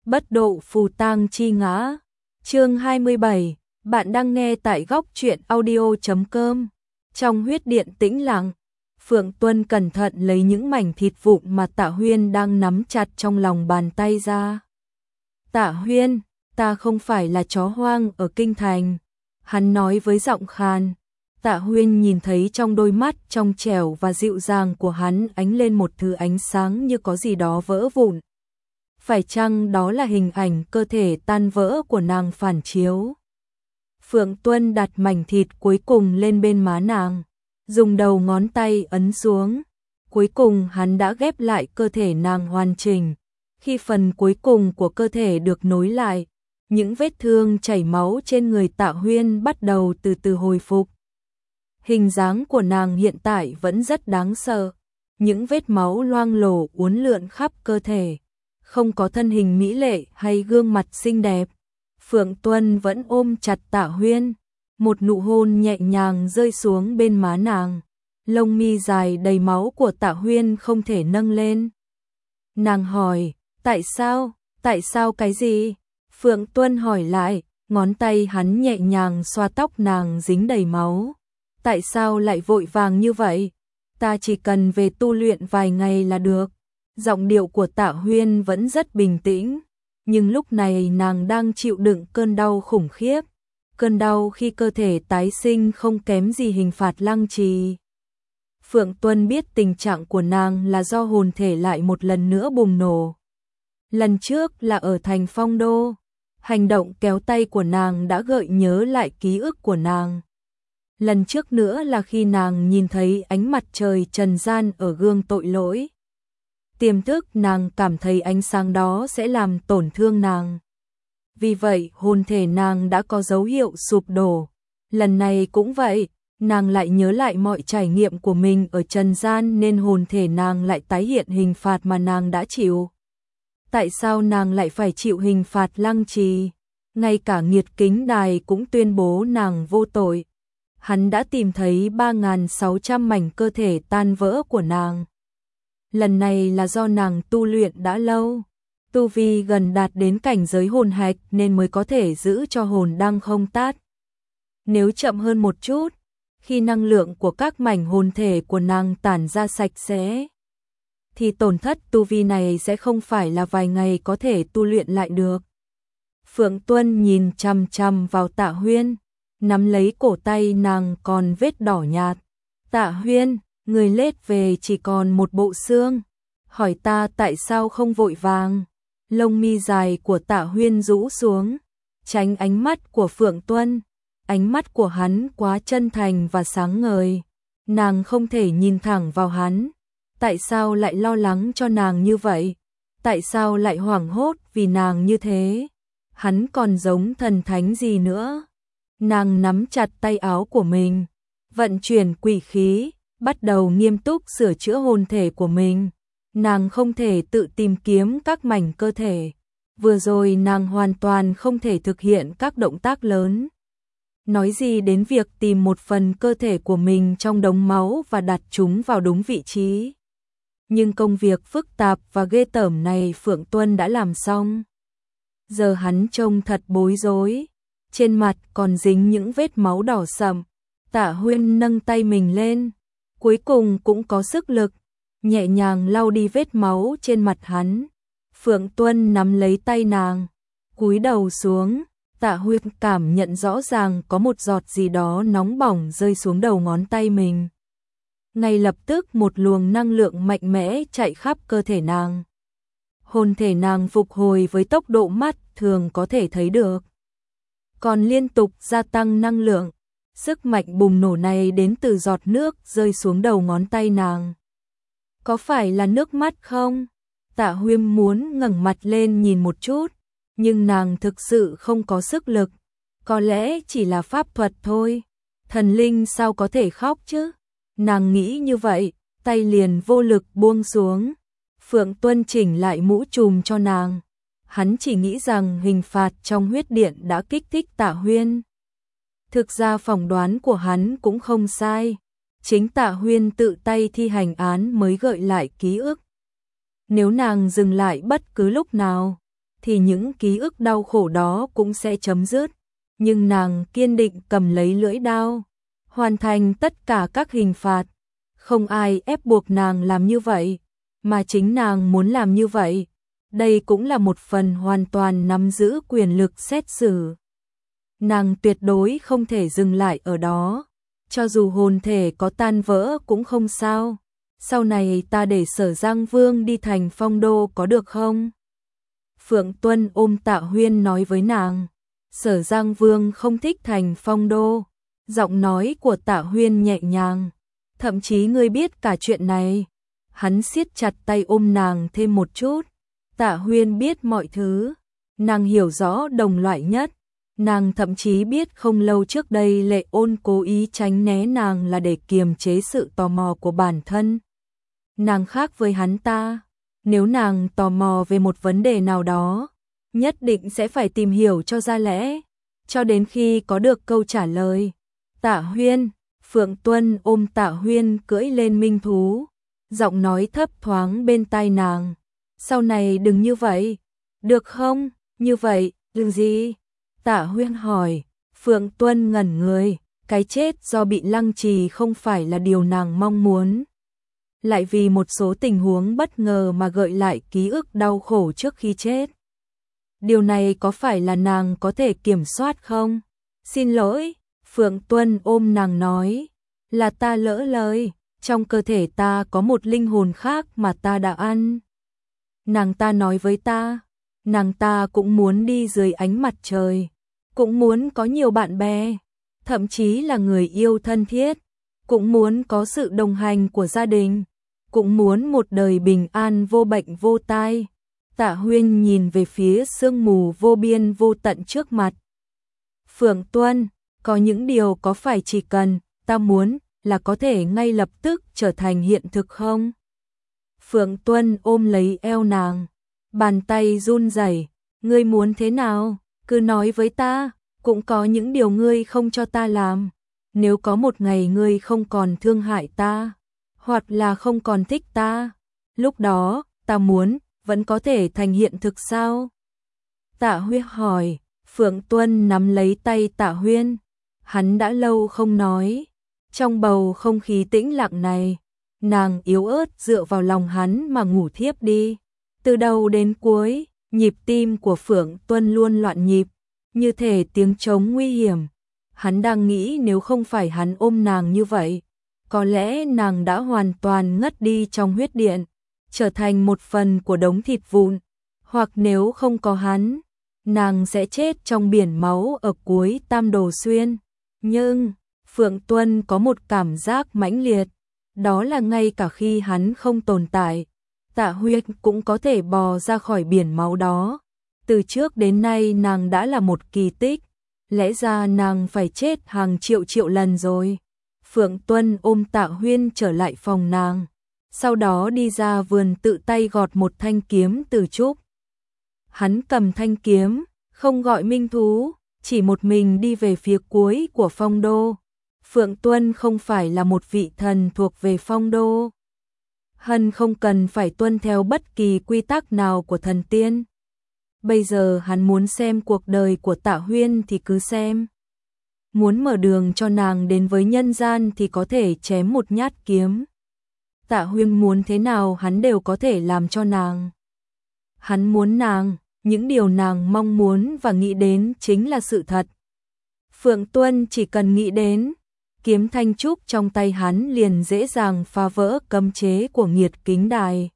Bất độ phù tang chi ngã. Chương 27, bạn đang nghe tại góc truyện audio.com. Trong huyết điện tĩnh lặng, Phượng Tuân cẩn thận lấy những mảnh thịt vụn mà Tạ Huyên đang nắm chặt trong lòng bàn tay ra. Tạ Huyên, ta không phải là chó hoang ở kinh thành, hắn nói với giọng khàn. Tạ Huyên nhìn thấy trong đôi mắt trong trẻo và dịu dàng của hắn ánh lên một thứ ánh sáng như có gì đó vỡ vụn. Phải chăng đó là hình ảnh cơ thể tan vỡ của nàng phản chiếu? Phượng Tuân đặt mảnh thịt cuối cùng lên bên má nàng, dùng đầu ngón tay ấn xuống. Cuối cùng hắn đã ghép lại cơ thể nàng hoàn chỉnh. Khi phần cuối cùng của cơ thể được nối lại, những vết thương chảy máu trên người Tạ Huyên bắt đầu từ từ hồi phục. Hình dáng của nàng hiện tại vẫn rất đáng sợ. Những vết máu loang lổ uốn lượn khắp cơ thể. Không có thân hình mỹ lệ hay gương mặt xinh đẹp. Phượng Tuân vẫn ôm chặt Tạ Huyên. Một nụ hôn nhẹ nhàng rơi xuống bên má nàng. Lông mi dài đầy máu của Tạ Huyên không thể nâng lên. Nàng hỏi, tại sao cái gì? Phượng Tuân hỏi lại, ngón tay hắn nhẹ nhàng xoa tóc nàng dính đầy máu. Tại sao lại vội vàng như vậy? Ta chỉ cần về tu luyện vài ngày là được. Giọng điệu của Tạ Huyên vẫn rất bình tĩnh, nhưng lúc này nàng đang chịu đựng cơn đau khủng khiếp. Cơn đau khi cơ thể tái sinh không kém gì hình phạt lăng trì. Phượng Tuân biết tình trạng của nàng là do hồn thể lại một lần nữa bùng nổ. Lần trước là ở thành Phong Đô. Hành động kéo tay của nàng đã gợi nhớ lại ký ức của nàng. Lần trước nữa là khi nàng nhìn thấy ánh mặt trời trần gian ở gương tội lỗi. Tiềm thức nàng cảm thấy ánh sáng đó sẽ làm tổn thương nàng. Vì vậy hồn thể nàng đã có dấu hiệu sụp đổ. Lần này cũng vậy, nàng lại nhớ lại mọi trải nghiệm của mình ở trần gian nên hồn thể nàng lại tái hiện hình phạt mà nàng đã chịu. Tại sao nàng lại phải chịu hình phạt lăng trì? Ngay cả Nghiệt Kính Đài cũng tuyên bố nàng vô tội. Hắn đã tìm thấy 3.600 mảnh cơ thể tan vỡ của nàng. Lần này là do nàng tu luyện đã lâu. Tu vi gần đạt đến cảnh giới hồn hạch nên mới có thể giữ cho hồn đang không tát. Nếu chậm hơn một chút, khi năng lượng của các mảnh hồn thể của nàng tản ra sạch sẽ, thì tổn thất tu vi này sẽ không phải là vài ngày có thể tu luyện lại được. Phượng Tuân nhìn chằm chằm vào Tạ Huyên, nắm lấy cổ tay nàng còn vết đỏ nhạt. Tạ Huyên, người lết về chỉ còn một bộ xương. Hỏi ta tại sao không vội vàng. Lông mi dài của Tạ Huyên rũ xuống, tránh ánh mắt của Phượng Tuân. Ánh mắt của hắn quá chân thành và sáng ngời. Nàng không thể nhìn thẳng vào hắn. Tại sao lại lo lắng cho nàng như vậy? Tại sao lại hoảng hốt vì nàng như thế? Hắn còn giống thần thánh gì nữa? Nàng nắm chặt tay áo của mình, vận chuyển quỷ khí, bắt đầu nghiêm túc sửa chữa hồn thể của mình. Nàng không thể tự tìm kiếm các mảnh cơ thể. Vừa rồi nàng hoàn toàn không thể thực hiện các động tác lớn. Nói gì đến việc tìm một phần cơ thể của mình trong đống máu và đặt chúng vào đúng vị trí. Nhưng công việc phức tạp và ghê tởm này Phượng Tuân đã làm xong. Giờ hắn trông thật bối rối. Trên mặt còn dính những vết máu đỏ sậm. Tạ Huyên nâng tay mình lên, cuối cùng cũng có sức lực, nhẹ nhàng lau đi vết máu trên mặt hắn. Phượng Tuân nắm lấy tay nàng, cúi đầu xuống. Tạ Huyên cảm nhận rõ ràng có một giọt gì đó nóng bỏng rơi xuống đầu ngón tay mình. Ngay lập tức một luồng năng lượng mạnh mẽ chạy khắp cơ thể nàng. Hồn thể nàng phục hồi với tốc độ mắt thường có thể thấy được, còn liên tục gia tăng năng lượng. Sức mạnh bùng nổ này đến từ giọt nước rơi xuống đầu ngón tay nàng. Có phải là nước mắt không? Tạ Huyên muốn ngẩng mặt lên nhìn một chút, nhưng nàng thực sự không có sức lực. Có lẽ chỉ là pháp thuật thôi. Thần linh sao có thể khóc chứ? Nàng nghĩ như vậy, tay liền vô lực buông xuống. Phượng Tuân chỉnh lại mũ trùm cho nàng. Hắn chỉ nghĩ rằng hình phạt trong huyết điện đã kích thích Tạ Huyên. Thực ra phỏng đoán của hắn cũng không sai. Chính Tạ Huyên tự tay thi hành án mới gợi lại ký ức. Nếu nàng dừng lại bất cứ lúc nào, thì những ký ức đau khổ đó cũng sẽ chấm dứt. Nhưng nàng kiên định cầm lấy lưỡi đao, hoàn thành tất cả các hình phạt. Không ai ép buộc nàng làm như vậy, mà chính nàng muốn làm như vậy. Đây cũng là một phần hoàn toàn nắm giữ quyền lực xét xử. Nàng tuyệt đối không thể dừng lại ở đó, cho dù hồn thể có tan vỡ cũng không sao. Sau này ta để Sở Giang Vương đi thành Phong Đô có được không? Phượng Tuân ôm Tạ Huyên nói với nàng. Sở Giang Vương không thích thành Phong Đô. Giọng nói của Tạ Huyên nhẹ nhàng. Thậm chí ngươi biết cả chuyện này. Hắn siết chặt tay ôm nàng thêm một chút. Tạ Huyên biết mọi thứ. Nàng hiểu rõ đồng loại nhất. Nàng thậm chí biết không lâu trước đây Lệ Ôn cố ý tránh né nàng là để kiềm chế sự tò mò của bản thân. Nàng khác với hắn ta. Nếu nàng tò mò về một vấn đề nào đó, nhất định sẽ phải tìm hiểu cho ra lẽ, cho đến khi có được câu trả lời. Tạ Huyên, Phượng Tuân ôm Tạ Huyên cưỡi lên minh thú, giọng nói thấp thoáng bên tai nàng. Sau này đừng như vậy, được không? Như vậy, đừng gì? Tạ Huyên hỏi. Phượng Tuân ngẩn người, cái chết do bị lăng trì không phải là điều nàng mong muốn. Lại vì một số tình huống bất ngờ mà gợi lại ký ức đau khổ trước khi chết. Điều này có phải là nàng có thể kiểm soát không? Xin lỗi, Phượng Tuân ôm nàng nói, là ta lỡ lời, trong cơ thể ta có một linh hồn khác mà ta đã ăn. Nàng ta nói với ta, nàng ta cũng muốn đi dưới ánh mặt trời, cũng muốn có nhiều bạn bè, thậm chí là người yêu thân thiết, cũng muốn có sự đồng hành của gia đình, cũng muốn một đời bình an vô bệnh vô tai. Tạ Huyên nhìn về phía sương mù vô biên vô tận trước mặt. Phượng Tuân, có những điều có phải chỉ cần ta muốn là có thể ngay lập tức trở thành hiện thực không? Phượng Tuân ôm lấy eo nàng, bàn tay run rẩy, ngươi muốn thế nào? Cứ nói với ta, cũng có những điều ngươi không cho ta làm. Nếu có một ngày ngươi không còn thương hại ta, hoặc là không còn thích ta, lúc đó, ta muốn, vẫn có thể thành hiện thực sao? Tạ Huyên hỏi. Phượng Tuân nắm lấy tay Tạ Huyên. Hắn đã lâu không nói. Trong bầu không khí tĩnh lặng này, nàng yếu ớt dựa vào lòng hắn mà ngủ thiếp đi. Từ đầu đến cuối, nhịp tim của Phượng Tuân luôn loạn nhịp, như thể tiếng trống nguy hiểm. Hắn đang nghĩ nếu không phải hắn ôm nàng như vậy, có lẽ nàng đã hoàn toàn ngất đi trong huyết điện, trở thành một phần của đống thịt vụn, hoặc nếu không có hắn, nàng sẽ chết trong biển máu ở cuối Tam Đồ Xuyên. Nhưng, Phượng Tuân có một cảm giác mãnh liệt, đó là ngay cả khi hắn không tồn tại, Tạ Huyên cũng có thể bò ra khỏi biển máu đó. Từ trước đến nay nàng đã là một kỳ tích, lẽ ra nàng phải chết hàng triệu lần rồi. Phượng Tuân ôm Tạ Huyên trở lại phòng nàng, sau đó đi ra vườn tự tay gọt một thanh kiếm từ trúc. Hắn cầm thanh kiếm, không gọi minh thú, chỉ một mình đi về phía cuối của Phong Đô. Phượng Tuân không phải là một vị thần thuộc về Phong Đô. Hắn không cần phải tuân theo bất kỳ quy tắc nào của thần tiên. Bây giờ hắn muốn xem cuộc đời của Tạ Huyên thì cứ xem. Muốn mở đường cho nàng đến với nhân gian thì có thể chém một nhát kiếm. Tạ Huyên muốn thế nào hắn đều có thể làm cho nàng. Hắn muốn nàng, những điều nàng mong muốn và nghĩ đến chính là sự thật. Phượng Tuân chỉ cần nghĩ đến, kiếm thanh trúc trong tay hắn liền dễ dàng phá vỡ cấm chế của Nghiệt Kính Đài.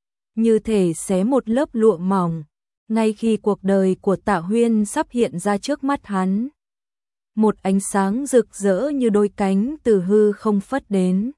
Như thể xé một lớp lụa mỏng, ngay khi cuộc đời của Tạ Huyên sắp hiện ra trước mắt hắn. Một ánh sáng rực rỡ như đôi cánh từ hư không phất đến,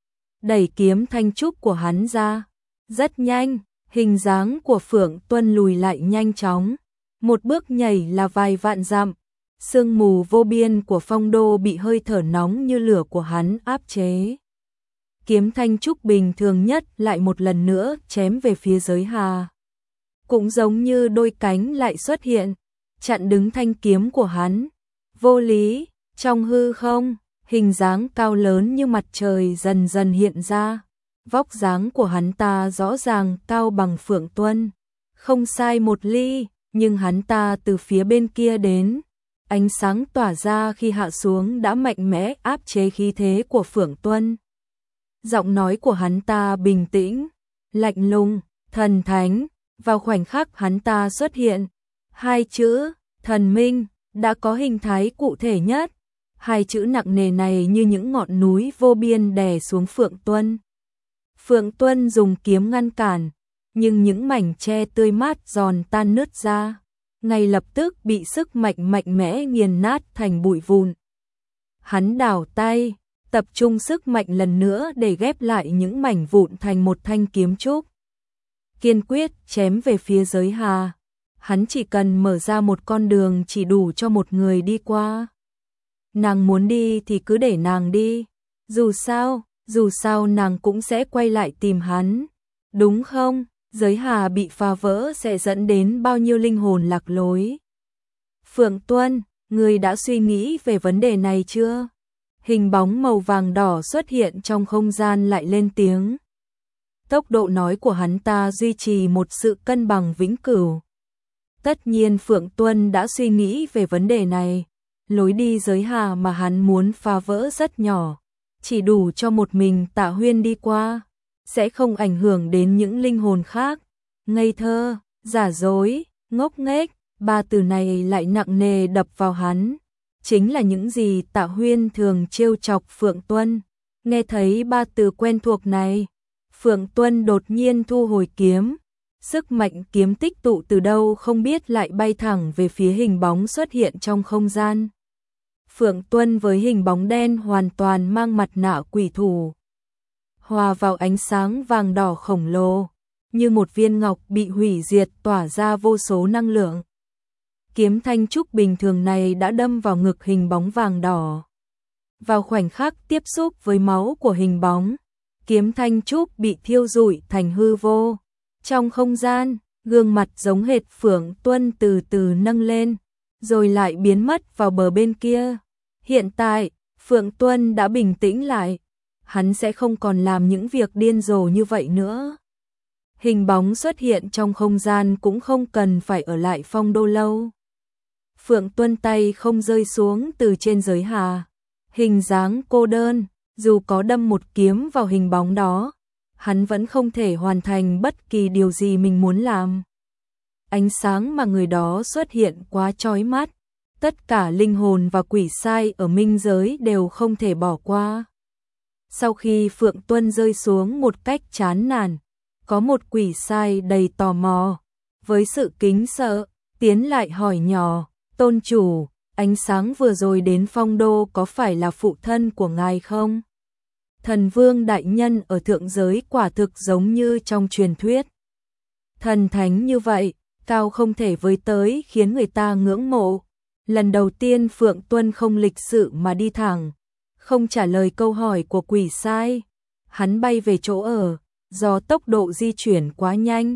đẩy kiếm thanh trúc của hắn ra. Rất nhanh, hình dáng của Phượng Tuân lùi lại nhanh chóng, một bước nhảy là vài vạn dặm. Sương mù vô biên của Phong Đô bị hơi thở nóng như lửa của hắn áp chế. Kiếm thanh trúc bình thường nhất lại một lần nữa chém về phía giới hà. Cũng giống như đôi cánh lại xuất hiện, chặn đứng thanh kiếm của hắn. Vô lý, trong hư không, hình dáng cao lớn như mặt trời dần dần hiện ra. Vóc dáng của hắn ta rõ ràng cao bằng Phượng Tuân. Không sai một ly, nhưng hắn ta từ phía bên kia đến. Ánh sáng tỏa ra khi hạ xuống đã mạnh mẽ áp chế khí thế của Phượng Tuân. Giọng nói của hắn ta bình tĩnh, lạnh lùng, thần thánh. Vào khoảnh khắc hắn ta xuất hiện, hai chữ, thần minh, đã có hình thái cụ thể nhất. Hai chữ nặng nề này như những ngọn núi vô biên đè xuống Phượng Tuân. Phượng Tuân dùng kiếm ngăn cản, nhưng những mảnh tre tươi mát giòn tan nứt ra, ngay lập tức bị sức mạnh mạnh mẽ nghiền nát thành bụi vụn. Hắn đảo tay, tập trung sức mạnh lần nữa để ghép lại những mảnh vụn thành một thanh kiếm trúc. Kiên quyết chém về phía Giới Hà. Hắn chỉ cần mở ra một con đường chỉ đủ cho một người đi qua. Nàng muốn đi thì cứ để nàng đi. Dù sao nàng cũng sẽ quay lại tìm hắn. Đúng không? Giới Hà bị phá vỡ sẽ dẫn đến bao nhiêu linh hồn lạc lối. Phượng Tuân, ngươi đã suy nghĩ về vấn đề này chưa? Hình bóng màu vàng đỏ xuất hiện trong không gian lại lên tiếng. Tốc độ nói của hắn ta duy trì một sự cân bằng vĩnh cửu. Tất nhiên Phượng Tuân đã suy nghĩ về vấn đề này. Lối đi Giới Hà mà hắn muốn phá vỡ rất nhỏ, chỉ đủ cho một mình Tạ Huyên đi qua, sẽ không ảnh hưởng đến những linh hồn khác. Ngây thơ, giả dối, ngốc nghếch, ba từ này lại nặng nề đập vào hắn. Chính là những gì Tạ Huyên thường trêu chọc Phượng Tuân. Nghe thấy ba từ quen thuộc này, Phượng Tuân đột nhiên thu hồi kiếm. Sức mạnh kiếm tích tụ từ đâu không biết lại bay thẳng về phía hình bóng xuất hiện trong không gian. Phượng Tuân với hình bóng đen hoàn toàn mang mặt nạ quỷ thủ, hòa vào ánh sáng vàng đỏ khổng lồ, như một viên ngọc bị hủy diệt tỏa ra vô số năng lượng. Kiếm thanh trúc bình thường này đã đâm vào ngực hình bóng vàng đỏ. Vào khoảnh khắc tiếp xúc với máu của hình bóng, kiếm thanh trúc bị thiêu rụi thành hư vô. Trong không gian, gương mặt giống hệt Phượng Tuân từ từ nâng lên, rồi lại biến mất vào bờ bên kia. Hiện tại, Phượng Tuân đã bình tĩnh lại. Hắn sẽ không còn làm những việc điên rồ như vậy nữa. Hình bóng xuất hiện trong không gian cũng không cần phải ở lại Phong Đô lâu. Phượng Tuân tay không rơi xuống từ trên Giới Hà. Hình dáng cô đơn, dù có đâm một kiếm vào hình bóng đó, hắn vẫn không thể hoàn thành bất kỳ điều gì mình muốn làm. Ánh sáng mà người đó xuất hiện quá chói mắt. Tất cả linh hồn và quỷ sai ở minh giới đều không thể bỏ qua. Sau khi Phượng Tuân rơi xuống một cách chán nản, có một quỷ sai đầy tò mò, với sự kính sợ, tiến lại hỏi nhỏ, tôn chủ, ánh sáng vừa rồi đến Phong Đô có phải là phụ thân của ngài không? Thần vương đại nhân ở thượng giới quả thực giống như trong truyền thuyết. Thần thánh như vậy, cao không thể với tới khiến người ta ngưỡng mộ. Lần đầu tiên Phượng Tuân không lịch sự mà đi thẳng, không trả lời câu hỏi của quỷ sai. Hắn bay về chỗ ở, do tốc độ di chuyển quá nhanh.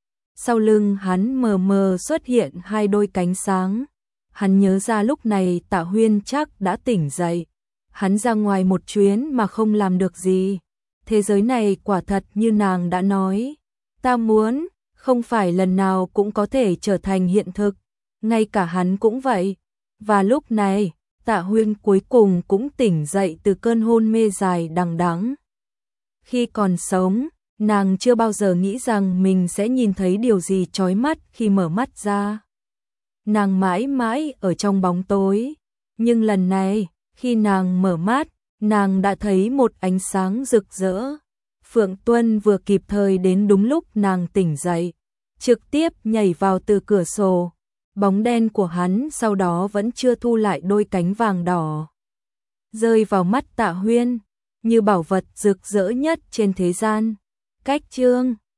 Sau lưng hắn mờ mờ xuất hiện hai đôi cánh sáng. Hắn nhớ ra lúc này Tạ Huyên chắc đã tỉnh dậy. Hắn ra ngoài một chuyến mà không làm được gì. Thế giới này quả thật như nàng đã nói. Ta muốn, không phải lần nào cũng có thể trở thành hiện thực. Ngay cả hắn cũng vậy. Và lúc này, Tạ Huyên cuối cùng cũng tỉnh dậy từ cơn hôn mê dài đằng đẵng. Khi còn sống, nàng chưa bao giờ nghĩ rằng mình sẽ nhìn thấy điều gì chói mắt khi mở mắt ra. Nàng mãi mãi ở trong bóng tối. Nhưng lần này, khi nàng mở mắt, nàng đã thấy một ánh sáng rực rỡ. Phượng Tuân vừa kịp thời đến đúng lúc nàng tỉnh dậy, trực tiếp nhảy vào từ cửa sổ. Bóng đen của hắn sau đó vẫn chưa thu lại đôi cánh vàng đỏ, rơi vào mắt Tạ Huyên như bảo vật rực rỡ nhất trên thế gian. Cách chương